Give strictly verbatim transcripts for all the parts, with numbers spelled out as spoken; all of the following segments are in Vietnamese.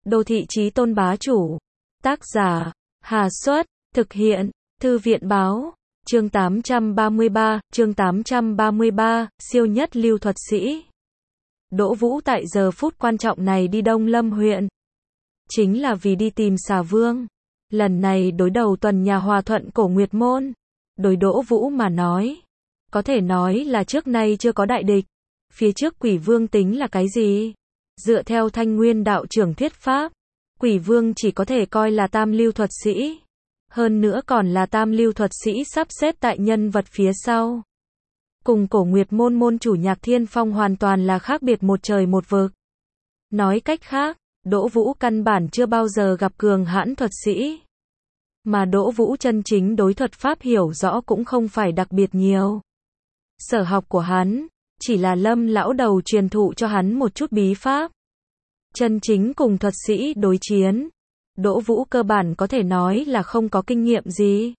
Đô thị chí tôn bá chủ. Tác giả, Hà Xuất, thực hiện, Thư viện Báo. Chương tám trăm ba mươi ba, chương tám trăm ba mươi ba, siêu nhất lưu thuật sĩ. Đỗ Vũ tại giờ phút quan trọng này đi Đông Lâm huyện. Chính là vì đi tìm Xà Vương. Lần này đối đầu tuần nhà Hòa Thuận Cổ Nguyệt Môn. Đối Đỗ Vũ mà nói. Có thể nói là trước nay chưa có đại địch. Phía trước Quỷ Vương tính là cái gì? Dựa theo Thanh Nguyên đạo trưởng thuyết pháp, Quỷ Vương chỉ có thể coi là tam lưu thuật sĩ. Hơn nữa còn là tam lưu thuật sĩ sắp xếp tại nhân vật phía sau. Cùng Cổ Nguyệt Môn môn chủ Nhạc Thiên Phong hoàn toàn là khác biệt một trời một vực. Nói cách khác, Đỗ Vũ căn bản chưa bao giờ gặp cường hãn thuật sĩ. Mà Đỗ Vũ chân chính đối thuật pháp hiểu rõ cũng không phải đặc biệt nhiều. Sở học của hắn chỉ là Lâm lão đầu truyền thụ cho hắn một chút bí pháp. Chân chính cùng thuật sĩ đối chiến, Đỗ Vũ cơ bản có thể nói là không có kinh nghiệm gì.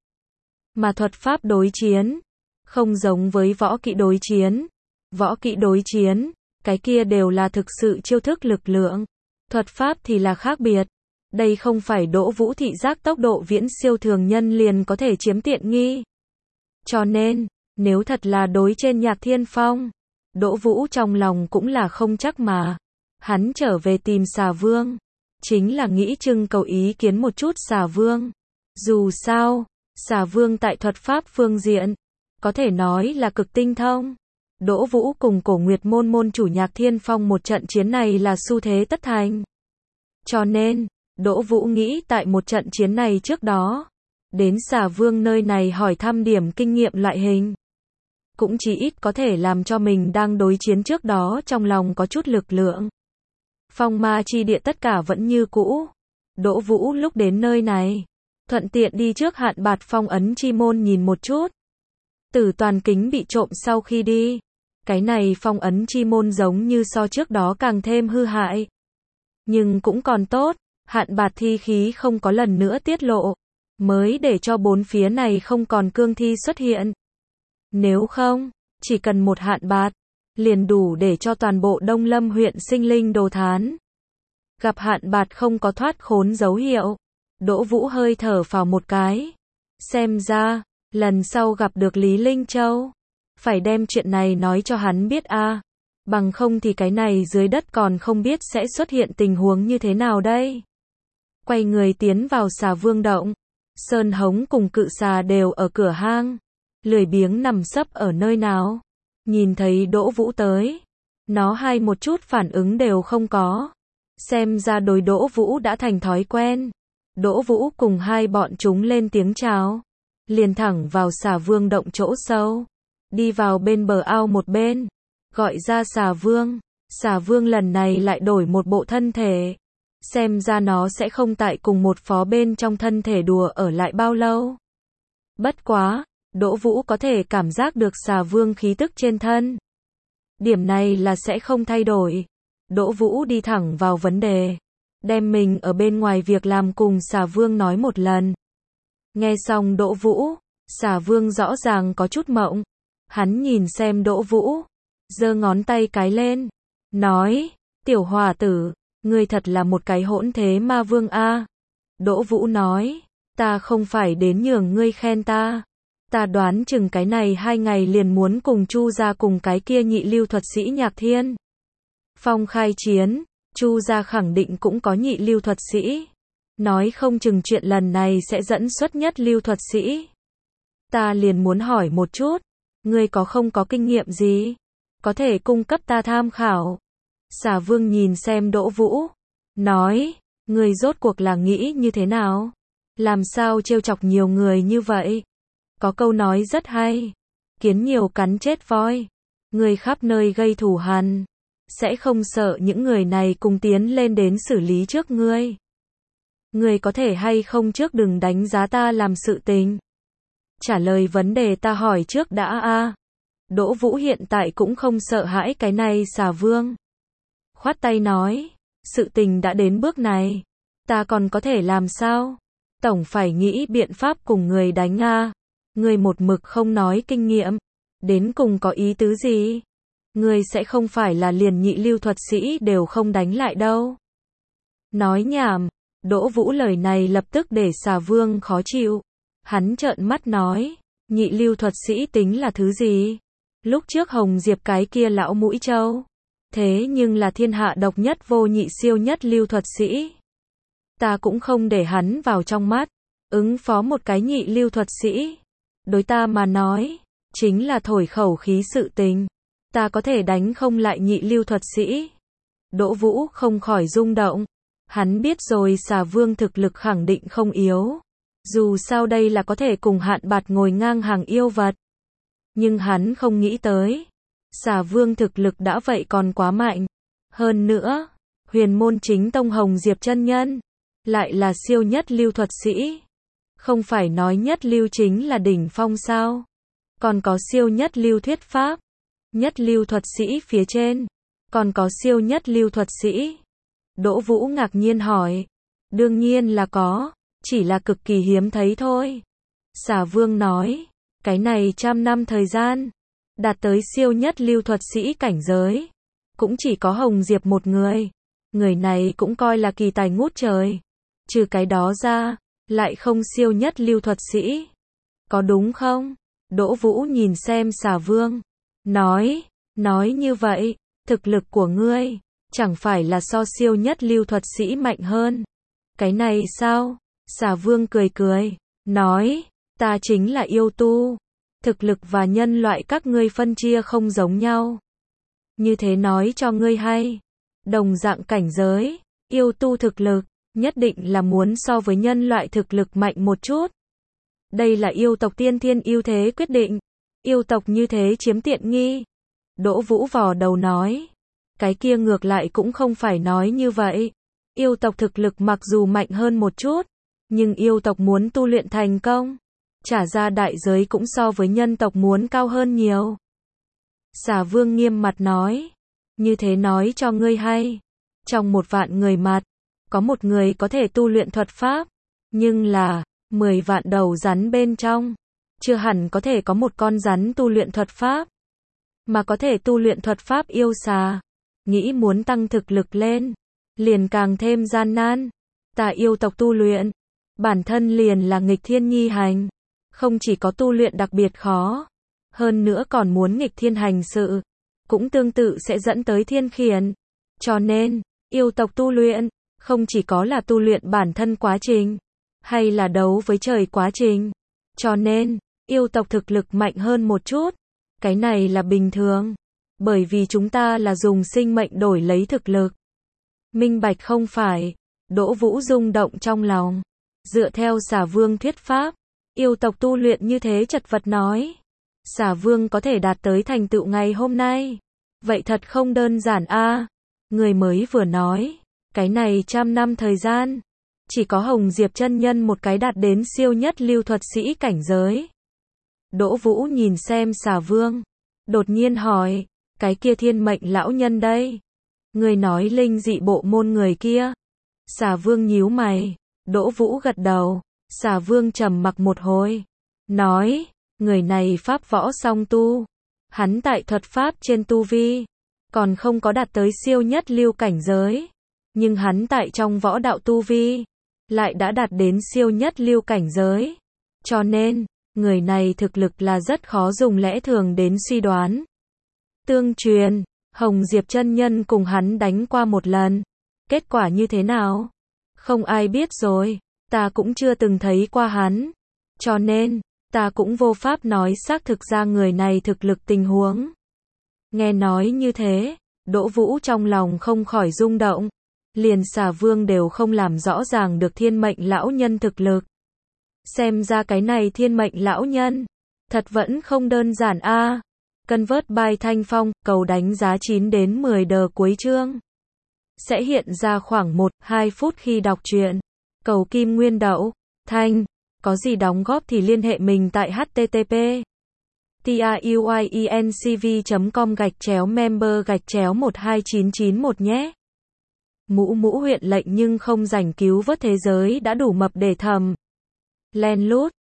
Mà thuật pháp đối chiến, không giống với võ kỹ đối chiến. Võ kỹ đối chiến, cái kia đều là thực sự chiêu thức lực lượng. Thuật pháp thì là khác biệt. Đây không phải Đỗ Vũ thị giác tốc độ viễn siêu thường nhân liền có thể chiếm tiện nghi. Cho nên, nếu thật là đối trên Nhạc Thiên Phong, Đỗ Vũ trong lòng cũng là không chắc mà. Hắn trở về tìm Xà Vương, chính là nghĩ trưng cầu ý kiến một chút Xà Vương. Dù sao, Xà Vương tại thuật pháp phương diện, có thể nói là cực tinh thông. Đỗ Vũ cùng Cổ Nguyệt Môn môn chủ Nhạc Thiên Phong một trận chiến này là xu thế tất thành. Cho nên, Đỗ Vũ nghĩ tại một trận chiến này trước đó, đến Xà Vương nơi này hỏi thăm điểm kinh nghiệm loại hình. Cũng chỉ ít có thể làm cho mình đang đối chiến trước đó trong lòng có chút lực lượng. Phong ma chi địa tất cả vẫn như cũ. Đỗ Vũ lúc đến nơi này, thuận tiện đi trước Hạn Bạt phong ấn chi môn nhìn một chút. Tử toàn kính bị trộm sau khi đi. Cái này phong ấn chi môn giống như so trước đó càng thêm hư hại. Nhưng cũng còn tốt, Hạn Bạt thi khí không có lần nữa tiết lộ. Mới để cho bốn phía này không còn cương thi xuất hiện. Nếu không, chỉ cần một Hạn Bạt, liền đủ để cho toàn bộ Đông Lâm huyện sinh linh đồ thán. Gặp Hạn Bạt không có thoát khốn dấu hiệu, Đỗ Vũ hơi thở phào một cái. Xem ra, lần sau gặp được Lý Linh Châu, phải đem chuyện này nói cho hắn biết a, à. Bằng không thì cái này dưới đất còn không biết sẽ xuất hiện tình huống như thế nào đây. Quay người tiến vào Xà Vương động, Sơn Hống cùng Cự Xà đều ở cửa hang, lười biếng nằm sấp ở nơi nào. Nhìn thấy Đỗ Vũ tới, nó hai một chút phản ứng đều không có. Xem ra đối Đỗ Vũ đã thành thói quen. Đỗ Vũ cùng hai bọn chúng lên tiếng chào, liền thẳng vào Xà Vương động chỗ sâu, đi vào bên bờ ao một bên, gọi ra Xà Vương. Xà Vương lần này lại đổi một bộ thân thể. Xem ra nó sẽ không tại cùng một phó bên trong thân thể đùa ở lại bao lâu. Bất quá, Đỗ Vũ có thể cảm giác được Xà Vương khí tức trên thân. Điểm này là sẽ không thay đổi. Đỗ Vũ đi thẳng vào vấn đề, đem mình ở bên ngoài việc làm cùng Xà Vương nói một lần. Nghe xong Đỗ Vũ, Xà Vương rõ ràng có chút mộng. Hắn nhìn xem Đỗ Vũ, giơ ngón tay cái lên, nói, tiểu hòa tử, ngươi thật là một cái hỗn thế ma vương a. Đỗ Vũ nói, ta không phải đến nhường ngươi khen ta. Ta đoán chừng cái này hai ngày liền muốn cùng Chu gia cùng cái kia nhị lưu thuật sĩ Nhạc Thiên Phong khai chiến. Chu gia khẳng định cũng có nhị lưu thuật sĩ. Nói không chừng chuyện lần này sẽ dẫn xuất nhất lưu thuật sĩ. Ta liền muốn hỏi một chút, ngươi có không có kinh nghiệm gì, có thể cung cấp ta tham khảo. Xà Vương nhìn xem Đỗ Vũ, nói, ngươi rốt cuộc là nghĩ như thế nào? Làm sao trêu chọc nhiều người như vậy? Có câu nói rất hay, kiến nhiều cắn chết voi. Ngươi khắp nơi gây thù hằn, sẽ không sợ những người này cùng tiến lên đến xử lý trước ngươi. Ngươi có thể hay không trước đừng đánh giá ta làm sự tình. Trả lời vấn đề ta hỏi trước đã a. À. Đỗ Vũ hiện tại cũng không sợ hãi cái này Xà Vương. Khoát tay nói, sự tình đã đến bước này, ta còn có thể làm sao? Tổng phải nghĩ biện pháp cùng người đánh a. À. Ngươi một mực không nói kinh nghiệm, đến cùng có ý tứ gì? Ngươi sẽ không phải là liền nhị lưu thuật sĩ đều không đánh lại đâu. Nói nhảm. Đỗ Vũ lời này lập tức để Xà Vương khó chịu. Hắn trợn mắt nói, nhị lưu thuật sĩ tính là thứ gì? Lúc trước Hồng Diệp cái kia lão mũi trâu. Thế nhưng là thiên hạ độc nhất vô nhị siêu nhất lưu thuật sĩ. Ta cũng không để hắn vào trong mắt. Ứng phó một cái nhị lưu thuật sĩ. Đối ta mà nói, chính là thổi khẩu khí sự tình. Ta có thể đánh không lại nhị lưu thuật sĩ. Đỗ Vũ không khỏi rung động. Hắn biết rồi Xà Vương thực lực khẳng định không yếu. Dù sao đây là có thể cùng Hạn Bạt ngồi ngang hàng yêu vật. Nhưng hắn không nghĩ tới. Xà Vương thực lực đã vậy còn quá mạnh. Hơn nữa, huyền môn chính tông Hồng Diệp chân nhân. Lại là siêu nhất lưu thuật sĩ. Không phải nói nhất lưu chính là đỉnh phong sao. Còn có siêu nhất lưu thuyết pháp. Nhất lưu thuật sĩ phía trên. Còn có siêu nhất lưu thuật sĩ. Đỗ Vũ ngạc nhiên hỏi. Đương nhiên là có. Chỉ là cực kỳ hiếm thấy thôi. Xà Vương nói. Cái này trăm năm thời gian. Đạt tới siêu nhất lưu thuật sĩ cảnh giới. Cũng chỉ có Hồng Diệp một người. Người này cũng coi là kỳ tài ngút trời. Trừ cái đó ra, lại không siêu nhất lưu thuật sĩ. Có đúng không? Đỗ Vũ nhìn xem Xà Vương. Nói, nói như vậy, thực lực của ngươi, chẳng phải là so siêu nhất lưu thuật sĩ mạnh hơn. Cái này sao? Xà Vương cười cười, nói, ta chính là yêu tu. Thực lực và nhân loại các ngươi phân chia không giống nhau. Như thế nói cho ngươi hay. Đồng dạng cảnh giới, yêu tu thực lực, nhất định là muốn so với nhân loại thực lực mạnh một chút. Đây là yêu tộc tiên thiên ưu thế quyết định. Yêu tộc như thế chiếm tiện nghi. Đỗ Vũ vò đầu nói. Cái kia ngược lại cũng không phải nói như vậy. Yêu tộc thực lực mặc dù mạnh hơn một chút. Nhưng yêu tộc muốn tu luyện thành công. Trả ra đại giới cũng so với nhân tộc muốn cao hơn nhiều. Xà Vương nghiêm mặt nói. Như thế nói cho ngươi hay. Trong một vạn người mặt. Có một người có thể tu luyện thuật pháp. Nhưng là, mười vạn đầu rắn bên trong. Chưa hẳn có thể có một con rắn tu luyện thuật pháp. Mà có thể tu luyện thuật pháp yêu xà. Nghĩ muốn tăng thực lực lên. Liền càng thêm gian nan. Ta yêu tộc tu luyện. Bản thân liền là nghịch thiên nhi hành. Không chỉ có tu luyện đặc biệt khó. Hơn nữa còn muốn nghịch thiên hành sự. Cũng tương tự sẽ dẫn tới thiên khiển. Cho nên, yêu tộc tu luyện. Không chỉ có là tu luyện bản thân quá trình. Hay là đấu với trời quá trình. Cho nên, yêu tộc thực lực mạnh hơn một chút. Cái này là bình thường. Bởi vì chúng ta là dùng sinh mệnh đổi lấy thực lực. Minh bạch không phải. Đỗ Vũ rung động trong lòng. Dựa theo Xà Vương thuyết pháp. Yêu tộc tu luyện như thế chật vật nói. Xà Vương có thể đạt tới thành tựu ngày hôm nay. Vậy thật không đơn giản a. Người mới vừa nói. Cái này trăm năm thời gian. Chỉ có Hồng Diệp chân nhân một cái đạt đến siêu nhất lưu thuật sĩ cảnh giới. Đỗ Vũ nhìn xem Xà Vương. Đột nhiên hỏi. Cái kia thiên mệnh lão nhân đây. Người nói linh dị bộ môn người kia. Xà Vương nhíu mày. Đỗ Vũ gật đầu. Xà Vương trầm mặc một hồi. Nói. Người này pháp võ song tu. Hắn tại thuật pháp trên tu vi. Còn không có đạt tới siêu nhất lưu cảnh giới. Nhưng hắn tại trong võ đạo tu vi. Lại đã đạt đến siêu nhất lưu cảnh giới. Cho nên, người này thực lực là rất khó dùng lẽ thường đến suy đoán. Tương truyền, Hồng Diệp chân nhân cùng hắn đánh qua một lần. Kết quả như thế nào? Không ai biết rồi. Ta cũng chưa từng thấy qua hắn. Cho nên, ta cũng vô pháp nói xác thực ra người này thực lực tình huống. Nghe nói như thế, Đỗ Vũ trong lòng không khỏi rung động. Liền Xà Vương đều không làm rõ ràng được thiên mệnh lão nhân thực lực. Xem ra cái này thiên mệnh lão nhân. Thật vẫn không đơn giản a. Convert by Thanh Phong, cầu đánh giá chín đến mười đờ cuối chương. Sẽ hiện ra khoảng một đến hai phút khi đọc truyện. Cầu kim nguyên đậu. Thanh. Có gì đóng góp thì liên hệ mình tại http truyencv chấm com gạch chéo member gạch chéo một hai chín chín một nhé. Mũ mũ huyện lệnh nhưng không rảnh cứu vớt thế giới đã đủ mập để thầm. Len lút.